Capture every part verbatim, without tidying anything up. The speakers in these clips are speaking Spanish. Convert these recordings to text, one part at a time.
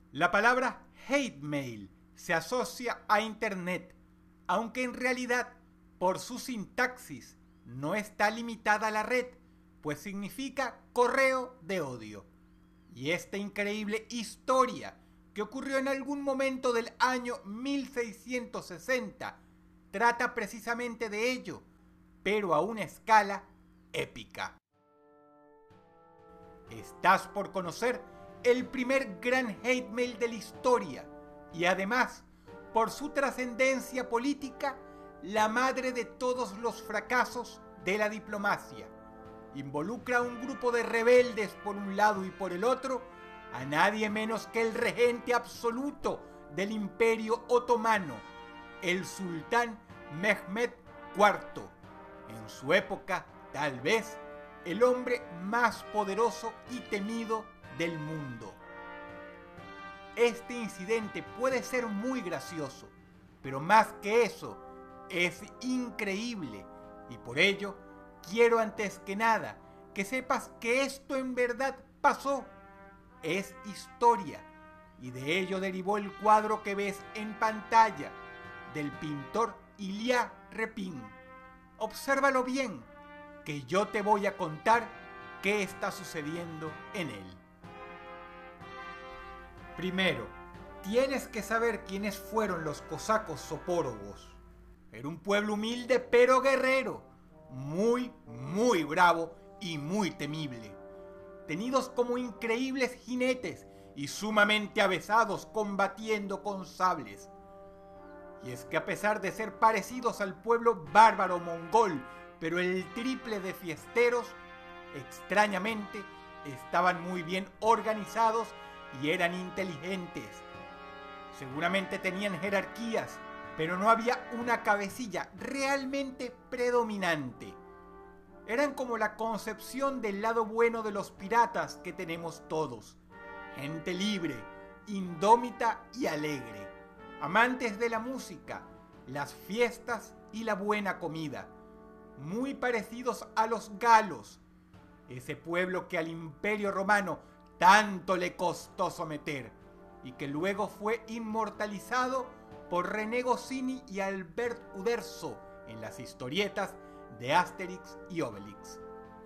La palabra hate mail se asocia a Internet, aunque en realidad, por su sintaxis, no está limitada a la red, pues significa correo de odio. Y esta increíble historia, que ocurrió en algún momento del año mil seiscientos sesenta, trata precisamente de ello, pero a una escala épica. Estás por conocer el primer gran hate mail de la historia y además, por su trascendencia política, la madre de todos los fracasos de la diplomacia. Involucra a un grupo de rebeldes por un lado y por el otro a nadie menos que el regente absoluto del Imperio Otomano, el sultán Mehmed cuarto. En su época, tal vez, el hombre más poderoso y temido del mundo. Este incidente puede ser muy gracioso, pero más que eso, es increíble y por ello quiero antes que nada que sepas que esto en verdad pasó. Es historia y de ello derivó el cuadro que ves en pantalla del pintor Ilya Repin. Obsérvalo bien, que yo te voy a contar qué está sucediendo en él. Primero, tienes que saber quiénes fueron los cosacos sopórogos. Era un pueblo humilde pero guerrero, muy, muy bravo y muy temible, tenidos como increíbles jinetes y sumamente avesados combatiendo con sables. Y es que a pesar de ser parecidos al pueblo bárbaro mongol, pero el triple de fiesteros, extrañamente estaban muy bien organizados y eran inteligentes. Seguramente tenían jerarquías, pero no había una cabecilla realmente predominante. Eran como la concepción del lado bueno de los piratas que tenemos todos. Gente libre, indómita y alegre. Amantes de la música, las fiestas y la buena comida. Muy parecidos a los galos, ese pueblo que al Imperio Romano tanto le costó someter y que luego fue inmortalizado por René Goscinny y Albert Uderzo en las historietas de Asterix y Obelix.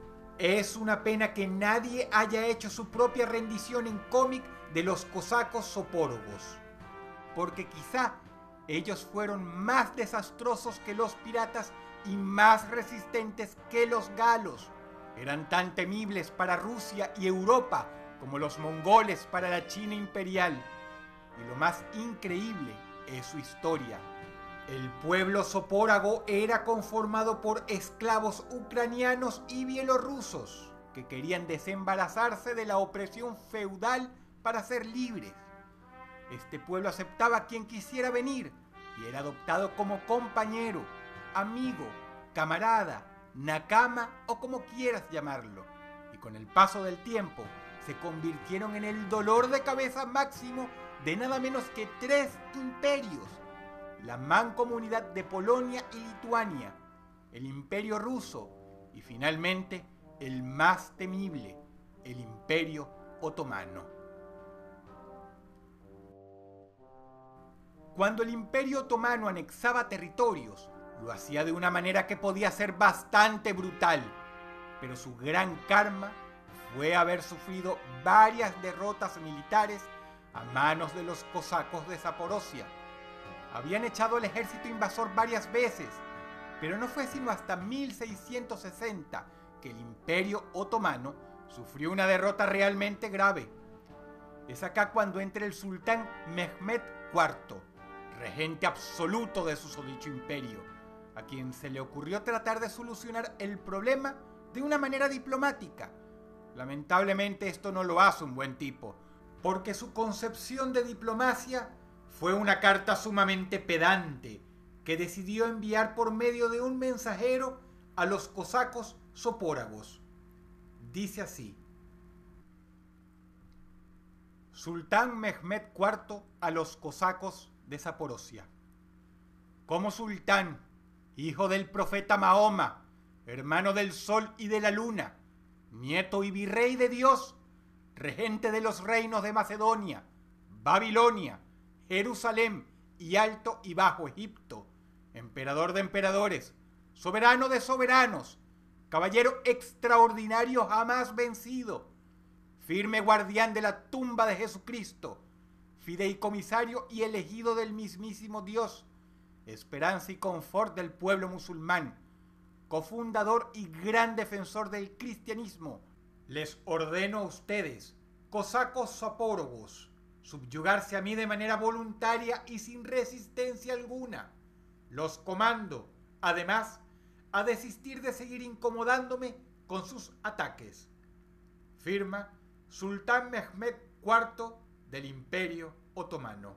Es una pena que nadie haya hecho su propia rendición en cómic de los cosacos sopórogos, porque quizá ellos fueron más desastrosos que los piratas y más resistentes que los galos. Eran tan temibles para Rusia y Europa como los mongoles para la China imperial. Y lo más increíble es su historia. El pueblo sopórago era conformado por esclavos ucranianos y bielorrusos que querían desembarazarse de la opresión feudal para ser libres. Este pueblo aceptaba a quien quisiera venir y era adoptado como compañero, amigo, camarada, nakama o como quieras llamarlo. Y con el paso del tiempo se convirtieron en el dolor de cabeza máximo de nada menos que tres imperios: la mancomunidad de Polonia y Lituania, el Imperio Ruso y finalmente el más temible, el Imperio Otomano. Cuando el Imperio Otomano anexaba territorios, lo hacía de una manera que podía ser bastante brutal, pero su gran karma fue haber sufrido varias derrotas militares a manos de los cosacos de Zaporozhia. Habían echado al ejército invasor varias veces, pero no fue sino hasta mil seiscientos sesenta que el Imperio Otomano sufrió una derrota realmente grave. Es acá cuando entra el sultán Mehmed cuarto, regente absoluto de susodicho imperio, a quien se le ocurrió tratar de solucionar el problema de una manera diplomática. Lamentablemente esto no lo hace un buen tipo, porque su concepción de diplomacia fue una carta sumamente pedante que decidió enviar por medio de un mensajero a los cosacos sopóragos. Dice así: Sultán Mehmed cuarto a los cosacos de Zaporozhia. Como sultán, hijo del profeta Mahoma, hermano del sol y de la luna, nieto y virrey de Dios, regente de los reinos de Macedonia, Babilonia, Jerusalén y Alto y Bajo Egipto, emperador de emperadores, soberano de soberanos, caballero extraordinario jamás vencido, firme guardián de la tumba de Jesucristo, fideicomisario y elegido del mismísimo Dios, esperanza y confort del pueblo musulmán, cofundador y gran defensor del cristianismo, les ordeno a ustedes, cosacos zapórogos, subyugarse a mí de manera voluntaria y sin resistencia alguna. Los comando, además, a desistir de seguir incomodándome con sus ataques. Firma Sultán Mehmed cuarto del Imperio Otomano.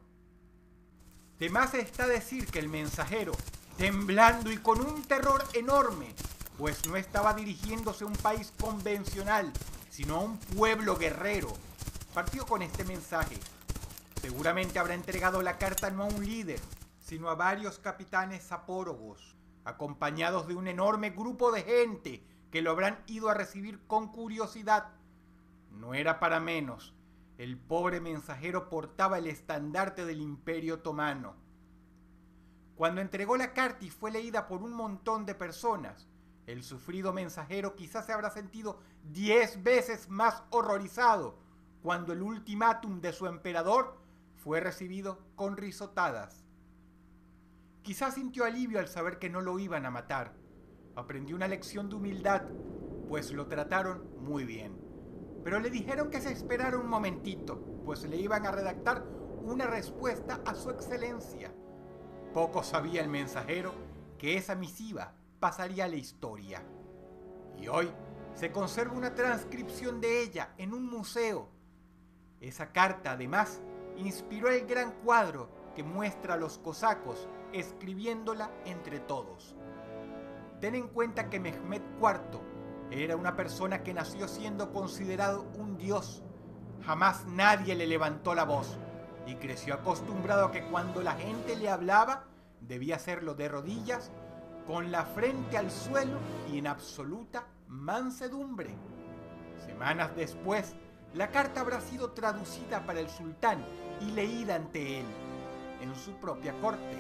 De más está decir que el mensajero, temblando y con un terror enorme, pues no estaba dirigiéndose a un país convencional, sino a un pueblo guerrero, partió con este mensaje. Seguramente habrá entregado la carta no a un líder, sino a varios capitanes zapórogos, acompañados de un enorme grupo de gente que lo habrán ido a recibir con curiosidad. No era para menos. El pobre mensajero portaba el estandarte del Imperio Otomano. Cuando entregó la carta y fue leída por un montón de personas, el sufrido mensajero quizás se habrá sentido diez veces más horrorizado cuando el ultimátum de su emperador fue recibido con risotadas. Quizás sintió alivio al saber que no lo iban a matar. Aprendió una lección de humildad, pues lo trataron muy bien. Pero le dijeron que se esperara un momentito, pues le iban a redactar una respuesta a su excelencia. Poco sabía el mensajero que esa misiva pasaría a la historia. Y hoy se conserva una transcripción de ella en un museo. Esa carta, además, inspiró el gran cuadro que muestra a los cosacos escribiéndola entre todos. Ten en cuenta que Mehmed cuarto era una persona que nació siendo considerado un dios. Jamás nadie le levantó la voz y creció acostumbrado a que cuando la gente le hablaba debía hacerlo de rodillas, con la frente al suelo y en absoluta mansedumbre. Semanas después, la carta habrá sido traducida para el sultán y leída ante él, en su propia corte.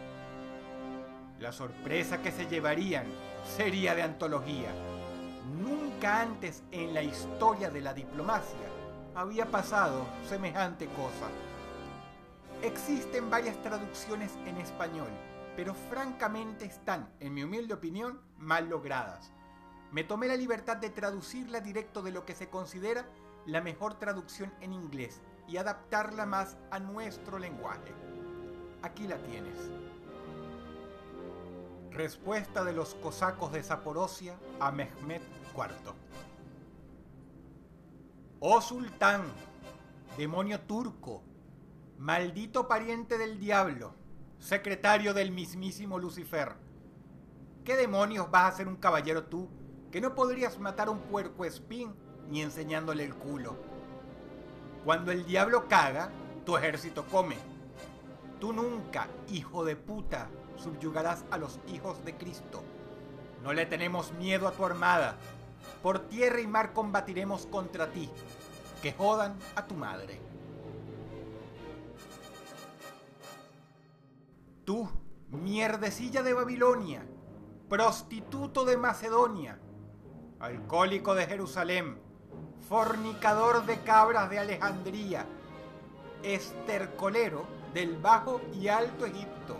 La sorpresa que se llevarían sería de antología. Nunca antes en la historia de la diplomacia había pasado semejante cosa. Existen varias traducciones en español, pero francamente están, en mi humilde opinión, mal logradas. Me tomé la libertad de traducirla directo de lo que se considera la mejor traducción en inglés y adaptarla más a nuestro lenguaje. Aquí la tienes. Respuesta de los cosacos de Zaporozhia a Mehmed cuarto. Oh sultán, demonio turco, maldito pariente del diablo, secretario del mismísimo Lucifer. ¿Qué demonios vas a ser un caballero tú, que no podrías matar a un puercoespín ni enseñándole el culo? Cuando el diablo caga, tu ejército come. Tú nunca, hijo de puta, subyugarás a los hijos de Cristo. No le tenemos miedo a tu armada. Por tierra y mar combatiremos contra ti. Que jodan a tu madre. Tú, mierdecilla de Babilonia, prostituto de Macedonia, alcohólico de Jerusalén, fornicador de cabras de Alejandría, estercolero del Bajo y Alto Egipto,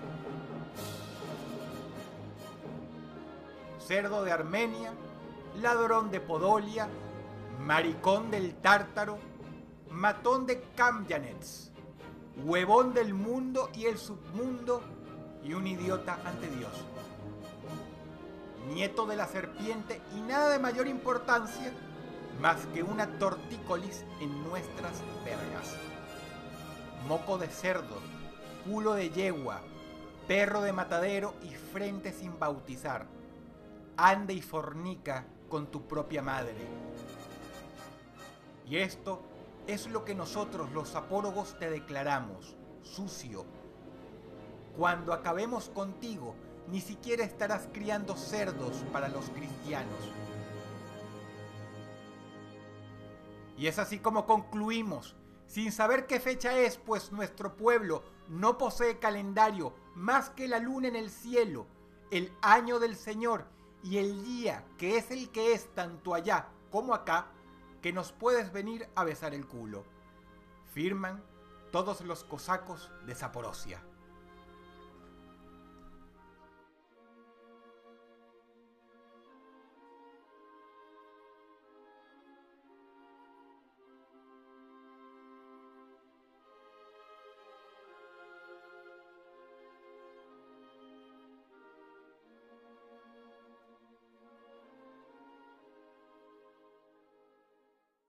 cerdo de Armenia, ladrón de Podolia, maricón del Tártaro, matón de Kamjanets, huevón del mundo y el submundo y un idiota ante Dios. Nieto de la serpiente y nada de mayor importancia más que una tortícolis en nuestras vergas. Moco de cerdo, culo de yegua, perro de matadero y frente sin bautizar. Anda y fornica con tu propia madre. Y esto es lo que nosotros los zapórogos te declaramos, sucio. Cuando acabemos contigo, ni siquiera estarás criando cerdos para los cristianos. Y es así como concluimos sin saber qué fecha es, pues nuestro pueblo no posee calendario más que la luna en el cielo, el año del Señor y el día que es el que es tanto allá como acá, que nos puedes venir a besar el culo. Firman todos los cosacos de Zaporozhia.